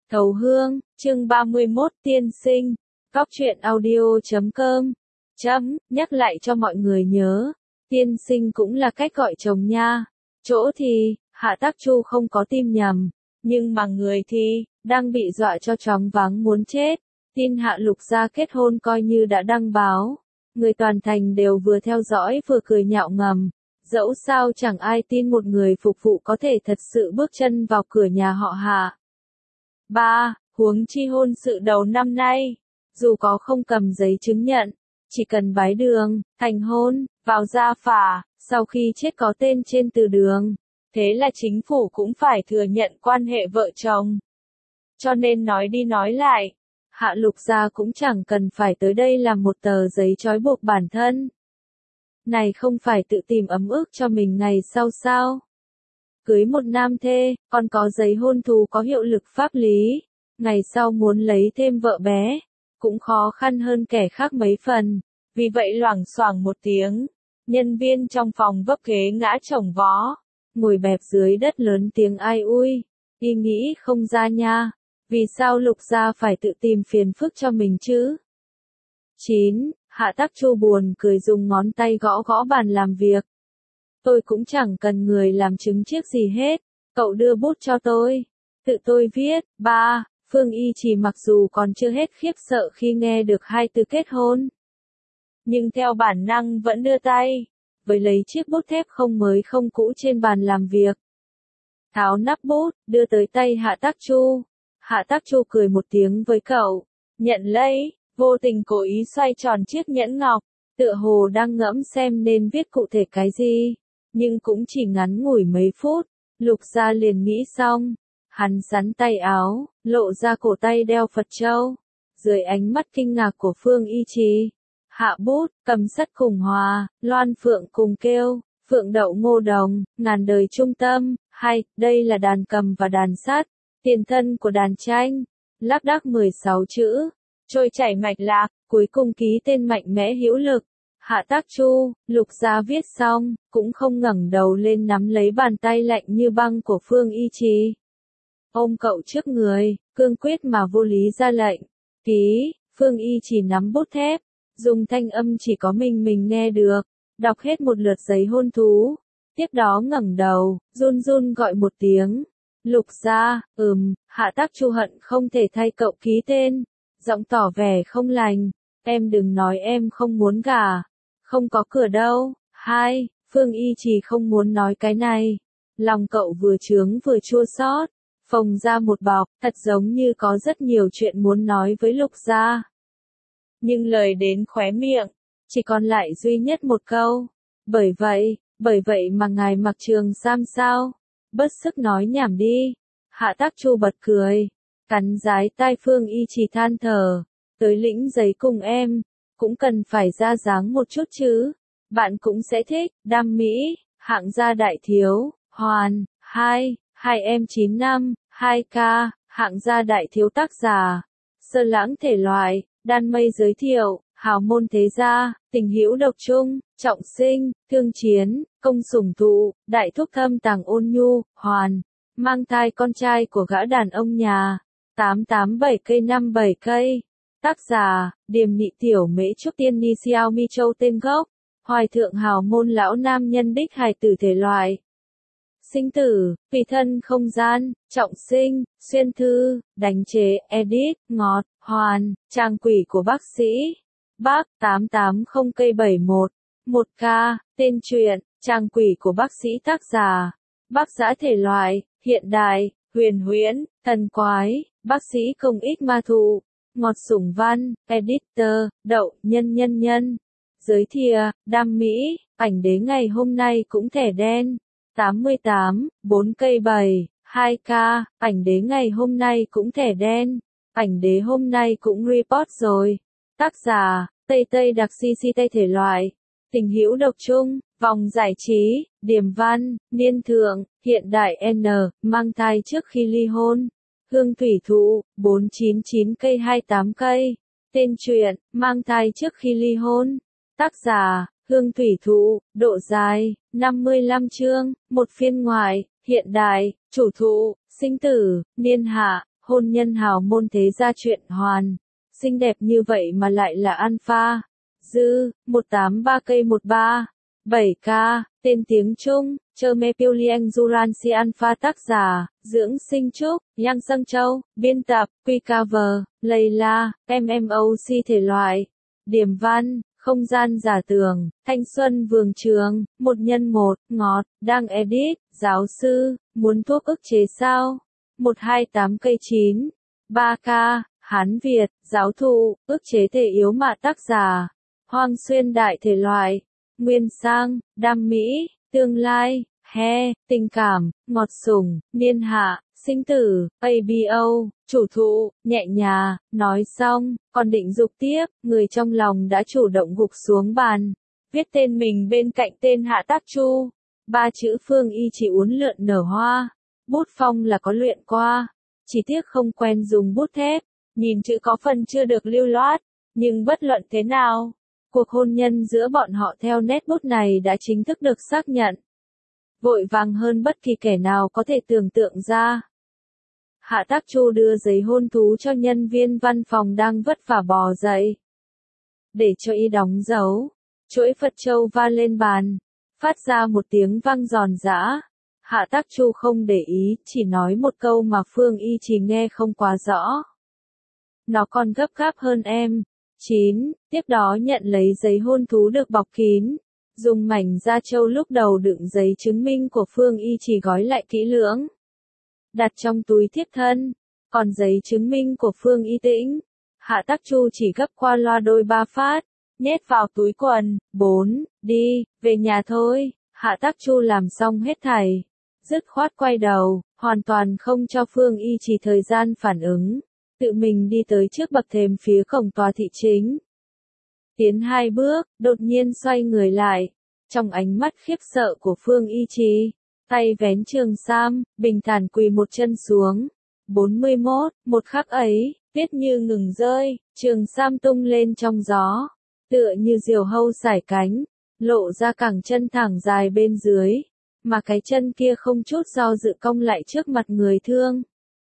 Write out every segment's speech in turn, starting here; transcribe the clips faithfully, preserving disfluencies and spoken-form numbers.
Thấu Hương, chương ba mươi mốt tiên sinh, Cóc truyện audio chấm com, chấm, nhắc lại cho mọi người nhớ, tiên sinh cũng là cách gọi chồng nha. Chỗ thì, Hạ Tác Chu không có tim nhầm, nhưng mà người thì, đang bị dọa cho choáng váng muốn chết. Tin Hạ Lục gia kết hôn coi như đã đăng báo. Người toàn thành đều vừa theo dõi vừa cười nhạo ngầm. Dẫu sao chẳng ai tin một người phục vụ có thể thật sự bước chân vào cửa nhà họ Hạ. ba. Huống chi hôn sự đầu năm nay, dù có không cầm giấy chứng nhận, chỉ cần bái đường, thành hôn, vào gia phả, sau khi chết có tên trên từ đường, thế là chính phủ cũng phải thừa nhận quan hệ vợ chồng. Cho nên nói đi nói lại, Hạ Lục gia cũng chẳng cần phải tới đây làm một tờ giấy trói buộc bản thân. Này không phải tự tìm ấm ức cho mình ngày sau sao? Cưới một nam thê, còn có giấy hôn thú có hiệu lực pháp lý, ngày sau muốn lấy thêm vợ bé, cũng khó khăn hơn kẻ khác mấy phần. Vì vậy loảng xoảng một tiếng, nhân viên trong phòng vấp ghế ngã chồng vó, ngồi bẹp dưới đất lớn tiếng ai ui, y nghĩ không ra nha, vì sao Lục gia phải tự tìm phiền phức cho mình chứ? chín. Hạ Tác Chu buồn cười dùng ngón tay gõ gõ bàn làm việc. Tôi cũng chẳng cần người làm chứng chiếc gì hết, cậu đưa bút cho tôi, tự tôi viết. ba. Phương Y Trì mặc dù còn chưa hết khiếp sợ khi nghe được hai từ kết hôn, nhưng theo bản năng vẫn đưa tay, với lấy chiếc bút thép không mới không cũ trên bàn làm việc. Tháo nắp bút, đưa tới tay Hạ Tác Chu. Hạ Tác Chu cười một tiếng với cậu, nhận lấy, vô tình cố ý xoay tròn chiếc nhẫn ngọc, tựa hồ đang ngẫm xem nên viết cụ thể cái gì, nhưng cũng chỉ ngắn ngủi mấy phút, Lục gia liền nghĩ xong. Hắn sắn tay áo, lộ ra cổ tay đeo Phật châu. Dưới ánh mắt kinh ngạc của Phương Y Trì, hạ bút, cầm sắt cùng hòa, loan phượng cùng kêu, phượng đậu ngô đồng, ngàn đời trung tâm. Hay, đây là đàn cầm và đàn sắt, tiền thân của đàn tranh. Lác đác mười sáu chữ, trôi chảy mạch lạc, cuối cùng ký tên mạnh mẽ hữu lực. Hạ Tác Chu, Lục gia viết xong, cũng không ngẩng đầu lên nắm lấy bàn tay lạnh như băng của Phương Y Trì. Ôm cậu trước người, cương quyết mà vô lý ra lệnh. Ký. Phương Y Trì nắm bút thép, dùng thanh âm chỉ có mình mình nghe được, đọc hết một lượt giấy hôn thú. Tiếp đó ngẩng đầu, run run gọi một tiếng. Lục gia. Ừm. Hạ Tác Chu hận không thể thay cậu ký tên, giọng tỏ vẻ không lành. Em đừng nói em không muốn gả, không có cửa đâu. Hai. Phương Y Trì không muốn nói cái này, lòng cậu vừa chướng vừa chua xót, phồng ra một bọc, thật giống như có rất nhiều chuyện muốn nói với Lục gia. Nhưng lời đến khóe miệng, chỉ còn lại duy nhất một câu. Bởi vậy, bởi vậy mà ngài mặc trường sam sao? Bớt sức nói nhảm đi. Hạ Tác Chu bật cười, cắn dái tai Phương Y Trì than thở. Tới lĩnh giấy cùng em, cũng cần phải ra dáng một chút chứ. Bạn cũng sẽ thích, đam mỹ, hạng gia đại thiếu, hoàn, hai, hai em chín năm, hai k, hạng gia đại thiếu tác giả. Sơ lãng thể loại, đan mây giới thiệu, hào môn thế gia, tình hữu độc trung, trọng sinh, thương chiến, công sủng thụ, đại thúc thâm tàng ôn nhu, hoàn, mang thai con trai của gã đàn ông nhà. tám tám bảy cây năm bảy cây. Tác giả, Điềm Nị Tiểu Mễ Trúc Tiên Ni Xiao Mi Châu tên gốc, hoài thượng hào môn lão nam nhân đích hài tử thể loại. Sinh tử, vì thân không gian, trọng sinh, xuyên thư, đánh chế, edit, ngọt, hoàn, trang quỷ của bác sĩ. Bác, tám tám không cây bảy một, một k, tên truyện, trang quỷ của bác sĩ tác giả. Bác giã thể loại, hiện đại, huyền huyễn, thần quái, bác sĩ công ích ma thụ. Ngọt sủng văn, editor, đậu, nhân nhân nhân. Giới thìa, đam mỹ, ảnh đế ngày hôm nay cũng thẻ đen. tám mươi tám, bốn cây bảy, hai k, ảnh đế ngày hôm nay cũng thẻ đen. Ảnh đế hôm nay cũng report rồi. Tác giả, Tây Tây đặc si si Tây thể loại. Tình hữu độc trung, vòng giải trí, điềm văn, niên thượng, hiện đại N, mang thai trước khi ly hôn. Hương thủy thụ, bốn chín chín cây hai mươi tám cây. Tên truyện, mang thai trước khi ly hôn. Tác giả, Hương thủy thụ, độ dài, năm mươi lăm chương, một phiên ngoại, hiện đại, chủ thụ, sinh tử, niên hạ, hôn nhân hào môn thế gia chuyện hoàn. Xinh đẹp như vậy mà lại là alpha. Dư, một tám ba cây một ba. bảy K, tên tiếng Trung, Chermepioliang Duranci Alpha tác giả, Dưỡng Sinh Trúc, Yang Sâng Châu, biên tập, quy cover, Layla, em em o xê thể loại, điểm văn, không gian giả tưởng, thanh xuân vườn trường, một nhân một, ngọt, đang edit, giáo sư, muốn thuốc ức chế sao? một hai tám cây chín, ba K, Hán Việt, giáo thụ, ức chế thể yếu mạ tác giả, Hoang Xuyên đại thể loại, Nguyên Sang, Đam Mỹ, Tương lai, He, Tình cảm, Ngọt sủng, Niên hạ, Sinh tử, a bê o, chủ thụ, nhẹ nhàng, nói xong, còn định dục tiếp, người trong lòng đã chủ động gục xuống bàn, viết tên mình bên cạnh tên Hạ Tác Chu, ba chữ Phương Y chỉ uốn lượn nở hoa, bút phong là có luyện qua, chỉ tiếc không quen dùng bút thép, nhìn chữ có phần chưa được lưu loát, nhưng bất luận thế nào, cuộc hôn nhân giữa bọn họ theo nét bút này đã chính thức được xác nhận. Vội vàng hơn bất kỳ kẻ nào có thể tưởng tượng ra. Hạ Tác Chu đưa giấy hôn thú cho nhân viên văn phòng đang vất vả bò dậy. Để cho y đóng dấu, chuỗi Phật châu va lên bàn, phát ra một tiếng vang giòn giã. Hạ Tác Chu không để ý, chỉ nói một câu mà Phương Y chỉ nghe không quá rõ. Nó còn gấp gáp hơn em. chín. Tiếp đó nhận lấy giấy hôn thú được bọc kín. Dùng mảnh da trâu lúc đầu đựng giấy chứng minh của Phương Y chỉ gói lại kỹ lưỡng. Đặt trong túi thiếp thân. Còn giấy chứng minh của Phương Y Tĩnh, Hạ Tác Chu chỉ gấp qua loa đôi ba phát, nhét vào túi quần. bốn. Đi, về nhà thôi. Hạ Tác Chu làm xong hết thảy. Dứt khoát quay đầu, hoàn toàn không cho Phương Y chỉ thời gian phản ứng. Tự mình đi tới trước bậc thềm phía cổng tòa thị chính. Tiến hai bước, đột nhiên xoay người lại. Trong ánh mắt khiếp sợ của Phương Y Trì, tay vén trường sam, bình thản quỳ một chân xuống. bốn mươi mốt, một khắc ấy, tuyết như ngừng rơi, trường sam tung lên trong gió. Tựa như diều hâu sải cánh, lộ ra cẳng chân thẳng dài bên dưới. Mà cái chân kia không chút do dự cong lại trước mặt người thương.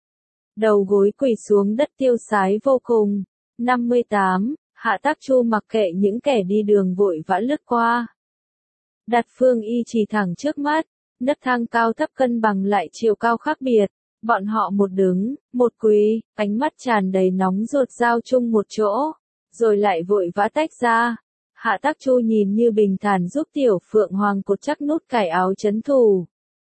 Đầu gối quỳ xuống đất tiêu sái vô cùng. năm mươi tám, Hạ Tác Chu mặc kệ những kẻ đi đường vội vã lướt qua. Đặt Phương Y chỉ thẳng trước mắt, nấc thang cao thấp cân bằng lại chiều cao khác biệt. Bọn họ một đứng, một quỳ, ánh mắt tràn đầy nóng ruột giao chung một chỗ, rồi lại vội vã tách ra. Hạ Tác Chu nhìn như bình thản giúp Tiểu Phượng Hoàng cột chắc nút cài áo trấn thủ.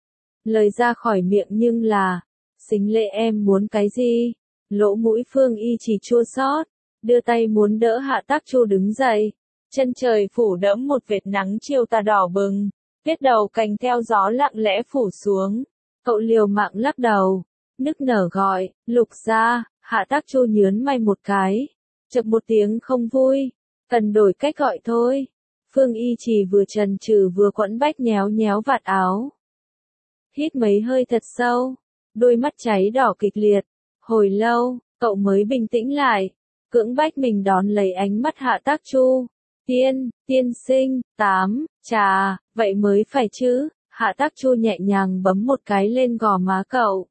Lời ra khỏi miệng nhưng là, Xính Lệ em muốn cái gì? Lỗ mũi Phương Y chỉ chua xót, đưa tay muốn đỡ Hạ Tác Chu đứng dậy. Chân trời phủ đẫm một vệt nắng chiều tà đỏ bừng, tuyết đầu cành theo gió lặng lẽ phủ xuống. Cậu liều mạng lắc đầu, nức nở gọi, Lục gia. Hạ Tác Chu nhớn mày một cái, chợt một tiếng không vui. Cần đổi cách gọi thôi. Phương Y chỉ vừa chần chừ vừa quẫn bách nhéo nhéo vạt áo. Hít mấy hơi thật sâu, đôi mắt cháy đỏ kịch liệt. Hồi lâu, cậu mới bình tĩnh lại, cưỡng bách mình đón lấy ánh mắt Hạ Tác Chu. Tiên, tiên sinh, tám, chà, vậy mới phải chứ. Hạ Tác Chu nhẹ nhàng bấm một cái lên gò má cậu.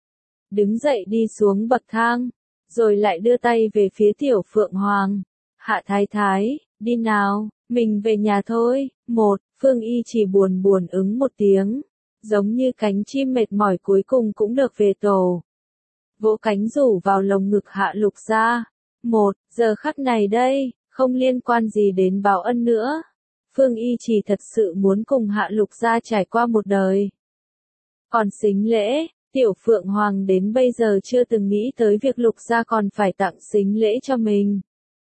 Đứng dậy đi xuống bậc thang, rồi lại đưa tay về phía Tiểu Phượng Hoàng. Hạ Thái Thái, đi nào, mình về nhà thôi. Một, Phương Y chỉ buồn buồn ứng một tiếng, giống như cánh chim mệt mỏi cuối cùng cũng được về tổ. Vỗ cánh rủ vào lồng ngực Hạ Lục gia. Một, giờ khắc này đây, không liên quan gì đến báo ân nữa. Phương Y chỉ thật sự muốn cùng Hạ Lục gia trải qua một đời. Còn Xính Lễ, Tiểu Phượng Hoàng đến bây giờ chưa từng nghĩ tới việc Lục gia còn phải tặng xính lễ cho mình.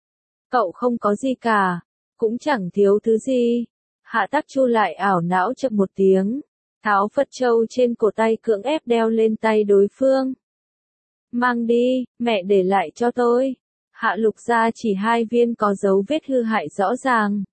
Cậu không có gì cả, cũng chẳng thiếu thứ gì. Hạ Tác Chu lại ảo não chậm một tiếng, tháo Phật châu trên cổ tay cưỡng ép đeo lên tay đối phương. Mang đi, mẹ để lại cho tôi. Hạ Lục gia chỉ hai viên có dấu vết hư hại rõ ràng.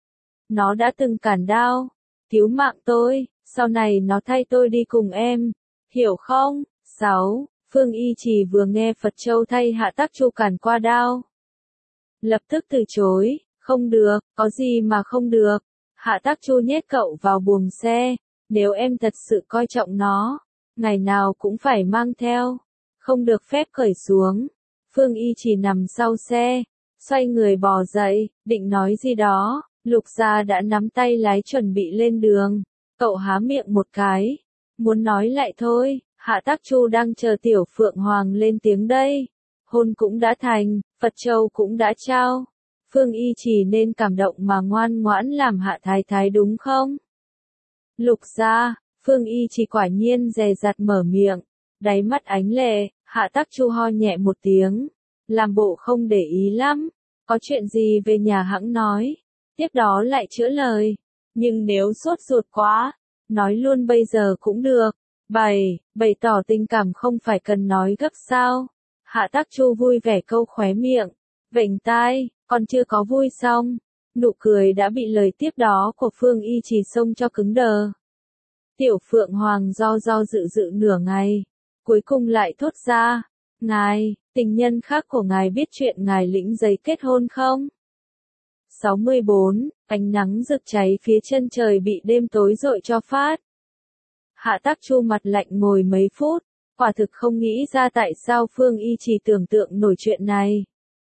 Nó đã từng cản đao, cứu mạng tôi, sau này nó thay tôi đi cùng em, hiểu không? sáu. Phương Y chỉ vừa nghe Phật châu thay Hạ Tác Chu cản qua đao, lập tức từ chối, không được, có gì mà không được. Hạ Tác Chu nhét cậu vào buồng xe, nếu em thật sự coi trọng nó, ngày nào cũng phải mang theo. không được phép cởi xuống. Phương Y chỉ nằm sau xe, xoay người bò dậy, định nói gì đó, Lục Gia đã nắm tay lái chuẩn bị lên đường. Cậu há miệng một cái, muốn nói lại thôi, Hạ Tắc Chu đang chờ Tiểu Phượng Hoàng lên tiếng đây. Hôn cũng đã thành, Phật Châu cũng đã trao. Phương Y chỉ nên cảm động mà ngoan ngoãn làm Hạ Thái Thái đúng không? Lục Gia, Phương Y chỉ quả nhiên dè dặt mở miệng, đáy mắt ánh lệ, Hạ Tắc Chu ho nhẹ một tiếng, làm bộ không để ý lắm, có chuyện gì về nhà hãng nói, tiếp đó lại chữa lời, nhưng nếu sốt ruột quá, nói luôn bây giờ cũng được, bày, bày tỏ tình cảm không phải cần nói gấp sao. Hạ Tắc Chu vui vẻ câu khóe miệng, vểnh tai, còn chưa có vui xong, nụ cười đã bị lời tiếp đó của Phương Y chỉ xông cho cứng đờ. Tiểu Phượng Hoàng do do dự dự nửa ngày, cuối cùng lại thốt ra, ngài, tình nhân khác của ngài biết chuyện ngài lĩnh giấy kết hôn không? sáu mươi bốn, ánh nắng rực cháy phía chân trời bị đêm tối rọi cho phát. Hạ Tắc Chu mặt lạnh ngồi mấy phút, quả thực không nghĩ ra tại sao Phương Y chỉ tưởng tượng nổi chuyện này.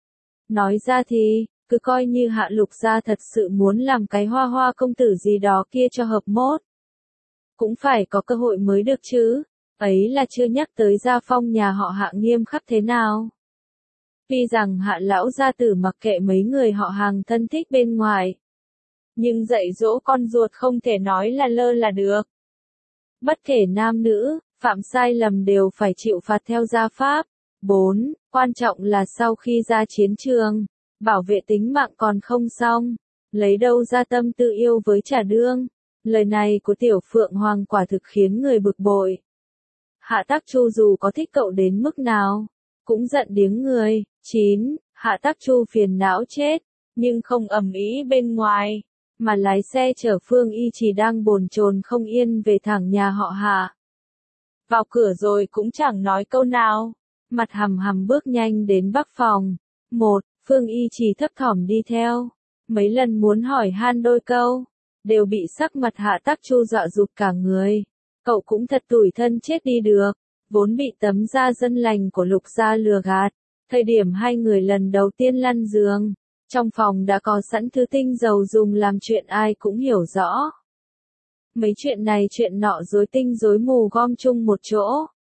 Nói ra thì, cứ coi như Hạ Lục Gia thật sự muốn làm cái hoa hoa công tử gì đó kia cho hợp mốt. Cũng phải có cơ hội mới được chứ, ấy là chưa nhắc tới gia phong nhà họ Hạ nghiêm khắc thế nào. Tuy rằng Hạ lão gia tử mặc kệ mấy người họ hàng thân thích bên ngoài, nhưng dạy dỗ con ruột không thể nói là lơ là được. Bất kể nam nữ, phạm sai lầm đều phải chịu phạt theo gia pháp. bốn. Quan trọng là sau khi ra chiến trường, bảo vệ tính mạng còn không xong, lấy đâu ra tâm tư yêu với Trà Đương. Lời này của Tiểu Phượng Hoàng quả thực khiến người bực bội. Hạ Tắc Chu dù có thích cậu đến mức nào, cũng giận điếng người. chín. Hạ Tắc Chu phiền não chết, nhưng không ầm ĩ bên ngoài, mà lái xe chở Phương Y chỉ đang bồn chồn không yên về thẳng nhà họ Hạ. Vào cửa rồi cũng chẳng nói câu nào, mặt hầm hầm bước nhanh đến bắc phòng. một. Phương Y chỉ thấp thỏm đi theo, mấy lần muốn hỏi han đôi câu, đều bị sắc mặt Hạ Tắc Chu dọa rụt cả người. Cậu cũng thật tủi thân chết đi được, vốn bị tấm da dân lành của Lục Gia lừa gạt. Thời điểm hai người lần đầu tiên lăn giường, trong phòng đã có sẵn thứ tinh dầu dùng làm chuyện ai cũng hiểu rõ. Mấy chuyện này chuyện nọ rối tinh rối mù gom chung một chỗ.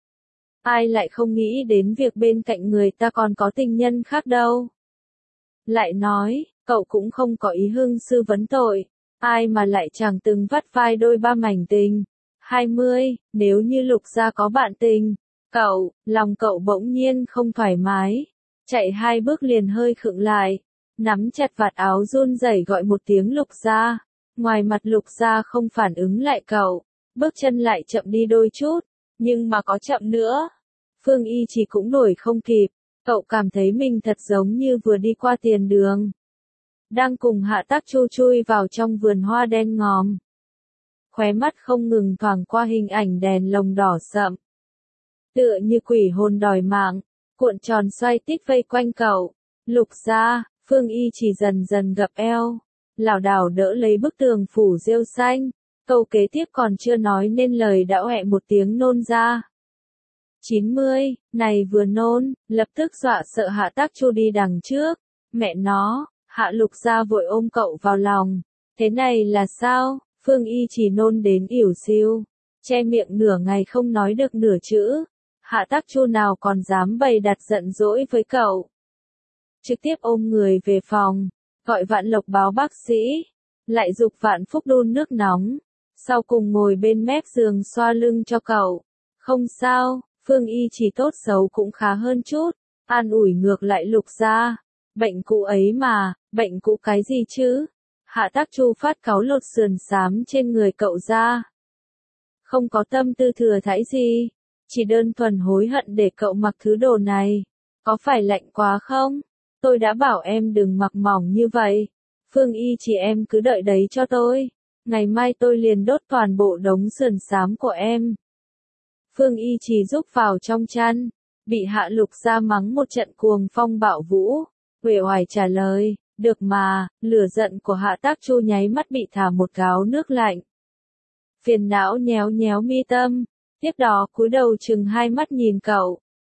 Ai lại không nghĩ đến việc bên cạnh người ta còn có tình nhân khác đâu. Lại nói, cậu cũng không có ý hương sư vấn tội, ai mà lại chẳng từng vắt vai đôi ba mảnh tình. hai mươi, nếu như Lục Gia có bạn tình, cậu, lòng cậu bỗng nhiên không thoải mái, chạy hai bước liền hơi khựng lại, nắm chặt vạt áo run rẩy gọi một tiếng Lục Gia. Ngoài mặt Lục Gia không phản ứng lại cậu, bước chân lại chậm đi đôi chút, nhưng mà có chậm nữa, Phương Y chỉ cũng đuổi không kịp, cậu cảm thấy mình thật giống như vừa đi qua tiền đường. Đang cùng Hạ Tắc Chu chui vào trong vườn hoa đen ngòm. Khóe mắt không ngừng thoảng qua hình ảnh đèn lồng đỏ sậm. Tựa như quỷ hồn đòi mạng, cuộn tròn xoay tít vây quanh cậu. Lục Gia, Phương Y chỉ dần dần gập eo, lảo đảo đỡ lấy bức tường phủ rêu xanh. Câu kế tiếp còn chưa nói nên lời đã ọe một tiếng nôn ra. chín mươi, này vừa nôn, lập tức dọa sợ Hạ Tắc Chu đi đằng trước. Mẹ nó, Hạ Lục Gia vội ôm cậu vào lòng. Thế này là sao? Phương Y chỉ nôn đến ỉu xìu, che miệng nửa ngày không nói được nửa chữ. Hạ Tắc Chu nào còn dám bày đặt giận dỗi với cậu. Trực tiếp ôm người về phòng, gọi Vạn Lộc báo bác sĩ, lại giục Vạn Phúc đun nước nóng, sau cùng ngồi bên mép giường xoa lưng cho cậu. Không sao, Phương Y chỉ tốt xấu cũng khá hơn chút, an ủi ngược lại Lục Gia. Bệnh cũ ấy mà, bệnh cũ cái gì chứ? Hạ Tắc Chu phát cáu lột sườn xám trên người cậu ra. Không có tâm tư thừa thãi gì, chỉ đơn thuần hối hận để cậu mặc thứ đồ này. Có phải lạnh quá không? Tôi đã bảo em đừng mặc mỏng như vậy. Phương Y chỉ em cứ đợi đấy cho tôi. Ngày mai tôi liền đốt toàn bộ đống sườn xám của em. Phương Y chỉ rúc vào trong chăn, bị Hạ Lục Gia mắng một trận cuồng phong bạo vũ. Uể oải trả lời, được mà, lửa giận của Hạ Tắc Chu nháy mắt bị thả một gáo nước lạnh. Phiền não nhéo nhéo mi tâm, tiếp đó cúi đầu chừng hai mắt nhìn cậu,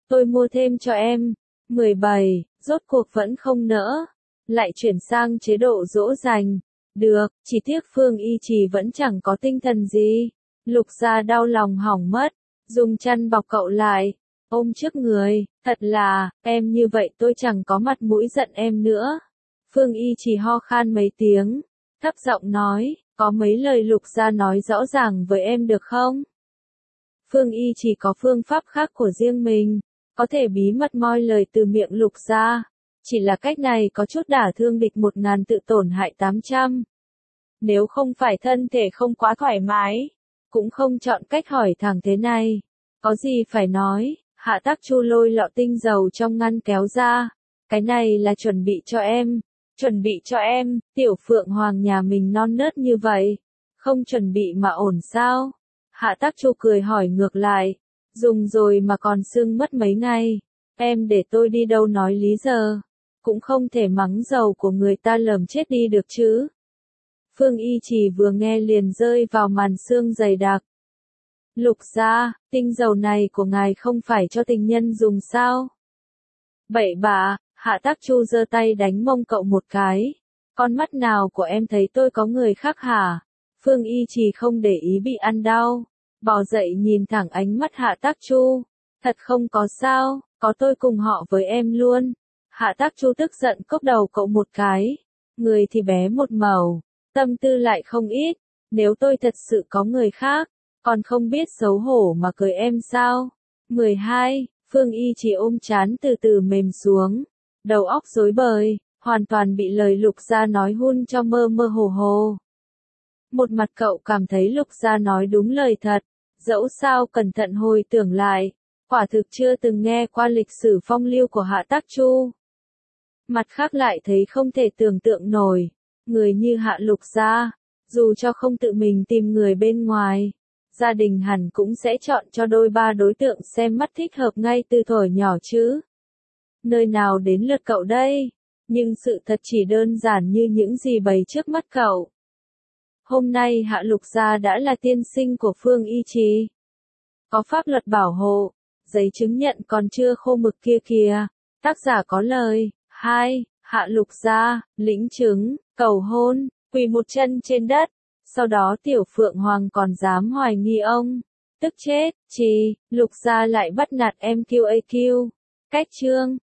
tôi mua thêm cho em. mười bảy, rốt cuộc vẫn không nỡ. Lại chuyển sang chế độ dỗ dành. Được, chỉ tiếc Phương Y Trì vẫn chẳng có tinh thần gì. Lục Gia đau lòng hỏng mất. Dùng chăn bọc cậu lại. Ôm trước người, thật là, em như vậy tôi chẳng có mặt mũi giận em nữa. Phương Y Trì ho khan mấy tiếng. Thấp giọng nói, có mấy lời Lục Gia nói rõ ràng với em được không? Phương Y Trì có phương pháp khác của riêng mình. Có thể bí mật moi lời từ miệng Lục Gia. Chỉ là cách này có chút đả thương địch một ngàn tự tổn hại tám trăm. Nếu không phải thân thể không quá thoải mái, cũng không chọn cách hỏi thẳng thế này. Có gì phải nói, Hạ Tắc Chu lôi lọ tinh dầu trong ngăn kéo ra. Cái này là chuẩn bị cho em. Chuẩn bị cho em, tiểu Phượng Hoàng nhà mình non nớt như vậy. Không chuẩn bị mà ổn sao? Hạ Tắc Chu cười hỏi ngược lại. Dùng rồi mà còn sưng mất mấy ngày. Em để tôi đi đâu nói lý giờ. Cũng không thể mắng dầu của người ta lờm chết đi được chứ. Phương Y Trì vừa nghe liền rơi vào màn sương dày đặc. Lục Gia, tinh dầu này của ngài không phải cho tình nhân dùng sao? Bậy bạ, Hạ Tắc Chu giơ tay đánh mông cậu một cái. Con mắt nào của em thấy tôi có người khác hả? Phương Y Trì không để ý bị ăn đau. Bò dậy nhìn thẳng ánh mắt Hạ Tắc Chu. Thật không có sao, có tôi cùng họ với em luôn. Hạ Tắc Chu tức giận cốc đầu cậu một cái. Người thì bé một màu, tâm tư lại không ít. Nếu tôi thật sự có người khác, còn không biết xấu hổ mà cười em sao? mười hai, Phương Y Trì ôm trán từ từ mềm xuống. Đầu óc rối bời, hoàn toàn bị lời Lục Gia nói hun cho mơ mơ hồ hồ. Một mặt cậu cảm thấy Lục Gia nói đúng lời thật. Dẫu sao cẩn thận hồi tưởng lại, quả thực chưa từng nghe qua lịch sử phong lưu của Hạ Tắc Chu. Mặt khác lại thấy không thể tưởng tượng nổi, người như Hạ Lục Gia, dù cho không tự mình tìm người bên ngoài, gia đình hẳn cũng sẽ chọn cho đôi ba đối tượng xem mắt thích hợp ngay từ thuở nhỏ chứ. Nơi nào đến lượt cậu đây? Nhưng sự thật chỉ đơn giản như những gì bày trước mắt cậu. Hôm nay Hạ Lục Gia đã là tiên sinh của Phương Y Trì. Có pháp luật bảo hộ, giấy chứng nhận còn chưa khô mực kia kìa. Tác giả có lời. Hai, Hạ Lục Gia, lĩnh chứng, cầu hôn, quỳ một chân trên đất. Sau đó tiểu Phượng Hoàng còn dám hoài nghi ông. Tức chết, Trì, Lục Gia lại bắt nạt em quy a quy. Cách chương.